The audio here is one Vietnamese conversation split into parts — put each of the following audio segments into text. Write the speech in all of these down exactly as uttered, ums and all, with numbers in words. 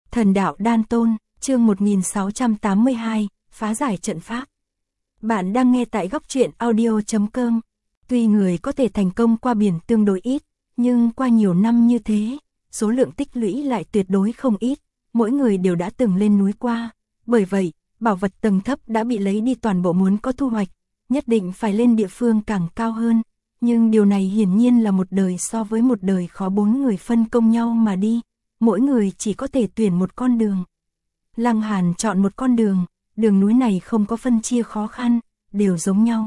Thần đạo đan tôn, chương một nghìn sáu trăm tám mươi hai, phá giải trận pháp. Bạn đang nghe tại góc truyện audio chấm com. Tuy người có thể thành công qua biển tương đối ít, nhưng qua nhiều năm như thế, số lượng tích lũy lại tuyệt đối không ít, mỗi người đều đã từng lên núi qua. Bởi vậy, bảo vật tầng thấp đã bị lấy đi toàn bộ, muốn có thu hoạch, nhất định phải lên địa phương càng cao hơn. Nhưng điều này hiển nhiên là một đời so với một đời khó, bốn người phân công nhau mà đi, mỗi người chỉ có thể tuyển một con đường. Lăng Hàn chọn một con đường, đường núi này không có phân chia khó khăn, đều giống nhau.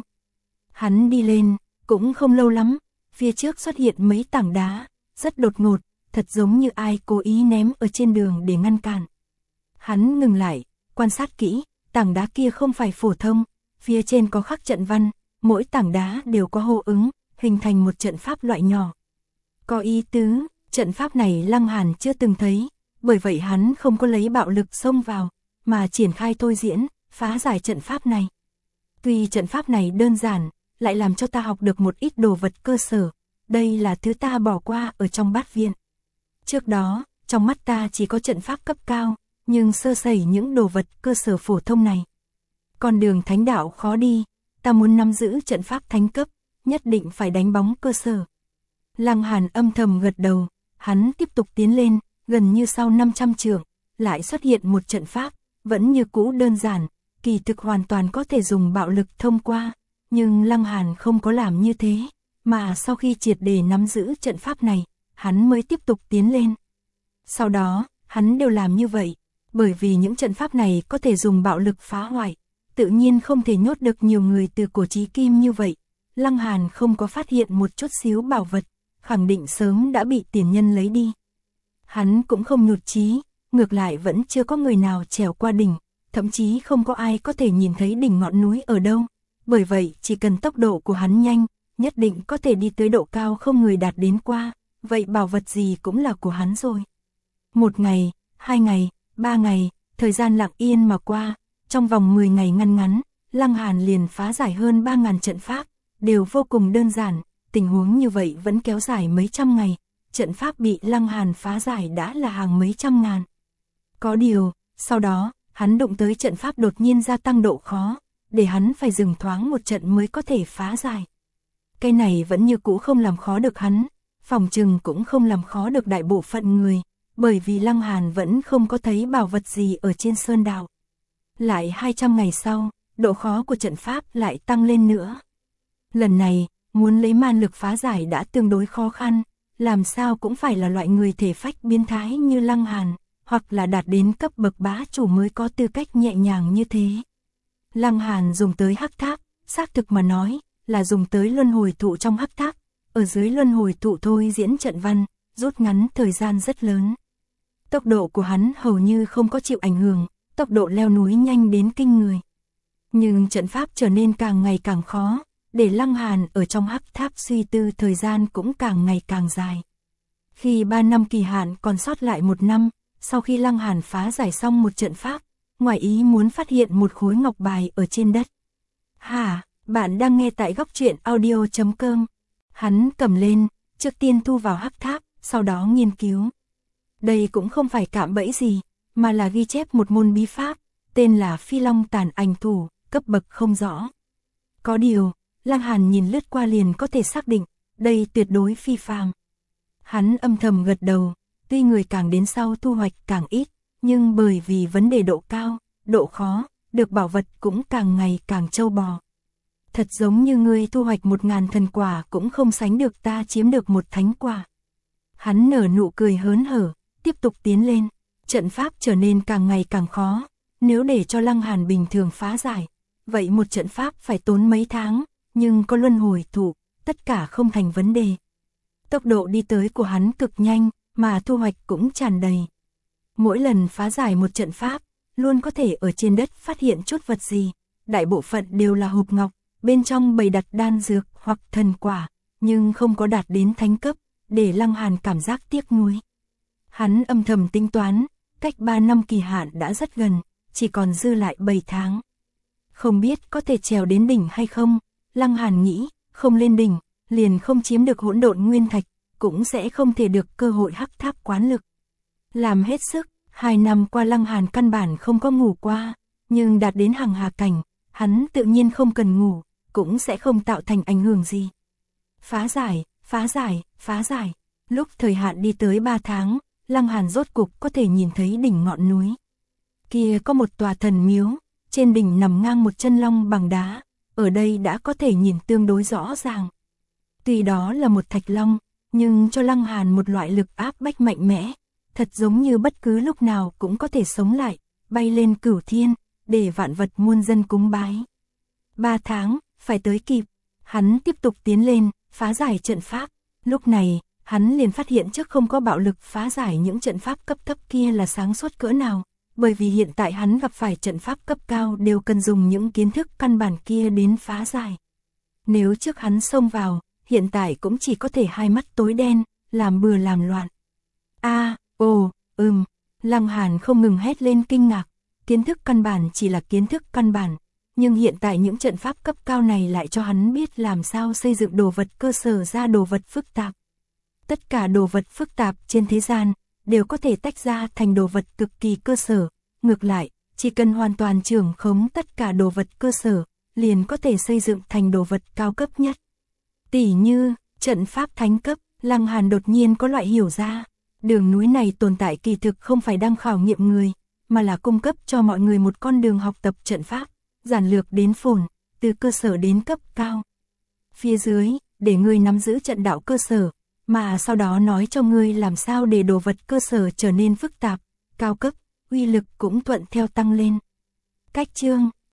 Hắn đi lên, cũng không lâu lắm, phía trước xuất hiện mấy tảng đá, rất đột ngột, thật giống như ai cố ý ném ở trên đường để ngăn cản. Hắn ngừng lại, quan sát kỹ, tảng đá kia không phải phổ thông, phía trên có khắc trận văn, mỗi tảng đá đều có hô ứng, hình thành một trận pháp loại nhỏ. Có ý tứ, trận pháp này Lăng Hàn chưa từng thấy, bởi vậy hắn không có lấy bạo lực xông vào, mà triển khai thôi diễn, phá giải trận pháp này. Tuy trận pháp này đơn giản, lại làm cho ta học được một ít đồ vật cơ sở, đây là thứ ta bỏ qua ở trong bát viện. Trước đó, trong mắt ta chỉ có trận pháp cấp cao, nhưng sơ sẩy những đồ vật cơ sở phổ thông này. Con đường thánh đạo khó đi, ta muốn nắm giữ trận pháp thánh cấp, nhất định phải đánh bóng cơ sở. Lăng Hàn âm thầm gật đầu, hắn tiếp tục tiến lên, gần như sau năm trăm trượng, lại xuất hiện một trận pháp, vẫn như cũ đơn giản, kỳ thực hoàn toàn có thể dùng bạo lực thông qua, nhưng Lăng Hàn không có làm như thế, mà sau khi triệt để nắm giữ trận pháp này, hắn mới tiếp tục tiến lên. Sau đó, hắn đều làm như vậy, bởi vì những trận pháp này có thể dùng bạo lực phá hoại, tự nhiên không thể nhốt được nhiều người từ cổ chí kim như vậy. Lăng Hàn không có phát hiện một chút xíu bảo vật, khẳng định sớm đã bị tiền nhân lấy đi. Hắn cũng không nhụt chí, ngược lại vẫn chưa có người nào trèo qua đỉnh, thậm chí không có ai có thể nhìn thấy đỉnh ngọn núi ở đâu. Bởi vậy, chỉ cần tốc độ của hắn nhanh, nhất định có thể đi tới độ cao không người đạt đến qua, vậy bảo vật gì cũng là của hắn rồi. Một ngày, hai ngày, ba ngày, thời gian lặng yên mà qua, trong vòng mười ngày ngăn ngắn, Lăng Hàn liền phá giải hơn ba nghìn trận pháp, đều vô cùng đơn giản, tình huống như vậy vẫn kéo dài mấy trăm ngày, trận pháp bị Lăng Hàn phá giải đã là hàng mấy trăm ngàn. Có điều, sau đó, hắn đụng tới trận pháp đột nhiên gia tăng độ khó, để hắn phải dừng thoáng một trận mới có thể phá giải. Cái này vẫn như cũ không làm khó được hắn, phòng trừng cũng không làm khó được đại bộ phận người, bởi vì Lăng Hàn vẫn không có thấy bảo vật gì ở trên sơn đạo. Lại hai trăm ngày sau, độ khó của trận pháp lại tăng lên nữa. Lần này, muốn lấy man lực phá giải đã tương đối khó khăn, làm sao cũng phải là loại người thể phách biến thái như Lăng Hàn, hoặc là đạt đến cấp bậc bá chủ mới có tư cách nhẹ nhàng như thế. Lăng Hàn dùng tới hắc tháp, xác thực mà nói, là dùng tới luân hồi thụ trong hắc tháp, ở dưới luân hồi thụ thôi diễn trận văn, rút ngắn thời gian rất lớn. Tốc độ của hắn hầu như không có chịu ảnh hưởng, tốc độ leo núi nhanh đến kinh người. Nhưng trận pháp trở nên càng ngày càng khó, để Lăng Hàn ở trong hắc tháp suy tư thời gian cũng càng ngày càng dài. Khi ba năm kỳ hạn còn sót lại một năm, sau khi Lăng Hàn phá giải xong một trận pháp, ngoài ý muốn phát hiện một khối ngọc bài ở trên đất. Hả, bạn đang nghe tại góc truyện audio chấm com. Hắn cầm lên, trước tiên thu vào hắc tháp, sau đó nghiên cứu. Đây cũng không phải cạm bẫy gì, mà là ghi chép một môn bí pháp, tên là Phi Long Tản Ảnh Thủ, cấp bậc không rõ. Có điều, Lăng Hàn nhìn lướt qua liền có thể xác định, đây tuyệt đối phi phàm. Hắn âm thầm gật đầu, tuy người càng đến sau thu hoạch càng ít, nhưng bởi vì vấn đề độ cao, độ khó, được bảo vật cũng càng ngày càng trâu bò. Thật giống như ngươi thu hoạch một ngàn thần quả cũng không sánh được ta chiếm được một thánh quả. Hắn nở nụ cười hớn hở, tiếp tục tiến lên, trận pháp trở nên càng ngày càng khó, nếu để cho Lăng Hàn bình thường phá giải, vậy một trận pháp phải tốn mấy tháng, nhưng có luân hồi thụ, tất cả không thành vấn đề. Tốc độ đi tới của hắn cực nhanh, mà thu hoạch cũng tràn đầy. Mỗi lần phá giải một trận pháp, luôn có thể ở trên đất phát hiện chút vật gì, đại bộ phận đều là hộp ngọc, bên trong bày đặt đan dược hoặc thần quả, nhưng không có đạt đến thánh cấp, để Lăng Hàn cảm giác tiếc nuối. Hắn âm thầm tính toán, cách ba năm kỳ hạn đã rất gần, chỉ còn dư lại bảy tháng. Không biết có thể trèo đến đỉnh hay không, Lăng Hàn nghĩ, không lên đỉnh, liền không chiếm được hỗn độn nguyên thạch, cũng sẽ không thể được cơ hội hắc tháp quán lực. Làm hết sức, Hai năm qua Lăng Hàn căn bản không có ngủ qua, nhưng đạt đến hằng hà cảnh, hắn tự nhiên không cần ngủ, cũng sẽ không tạo thành ảnh hưởng gì. Phá giải, phá giải, phá giải. Lúc thời hạn đi tới ba tháng, Lăng Hàn rốt cục có thể nhìn thấy đỉnh ngọn núi. Kia có một tòa thần miếu, trên đỉnh nằm ngang một chân long bằng đá, ở đây đã có thể nhìn tương đối rõ ràng. Tuy đó là một thạch long, nhưng cho Lăng Hàn một loại lực áp bách mạnh mẽ, thật giống như bất cứ lúc nào cũng có thể sống lại, bay lên cửu thiên, để vạn vật muôn dân cúng bái. Ba tháng, phải tới kịp, hắn tiếp tục tiến lên, phá giải trận pháp. Lúc này, hắn liền phát hiện trước không có bạo lực phá giải những trận pháp cấp thấp kia là sáng suốt cỡ nào, bởi vì hiện tại hắn gặp phải trận pháp cấp cao đều cần dùng những kiến thức căn bản kia đến phá giải. Nếu trước hắn xông vào, hiện tại cũng chỉ có thể hai mắt tối đen, làm bừa làm loạn. A, ồ, ừm, Lăng Hàn không ngừng hét lên kinh ngạc, kiến thức căn bản chỉ là kiến thức căn bản, nhưng hiện tại những trận pháp cấp cao này lại cho hắn biết làm sao xây dựng đồ vật cơ sở ra đồ vật phức tạp. Tất cả đồ vật phức tạp trên thế gian đều có thể tách ra thành đồ vật cực kỳ cơ sở, ngược lại, chỉ cần hoàn toàn trưởng khống tất cả đồ vật cơ sở, liền có thể xây dựng thành đồ vật cao cấp nhất. Tỷ như, trận pháp thánh cấp, Lăng Hàn đột nhiên có loại hiểu ra, đường núi này tồn tại kỳ thực không phải đang khảo nghiệm người, mà là cung cấp cho mọi người một con đường học tập trận pháp, giản lược đến phồn, từ cơ sở đến cấp cao. Phía dưới, để ngươi nắm giữ trận đạo cơ sở, mà sau đó nói cho ngươi làm sao để đồ vật cơ sở trở nên phức tạp, cao cấp, uy lực cũng thuận theo tăng lên. Cách chương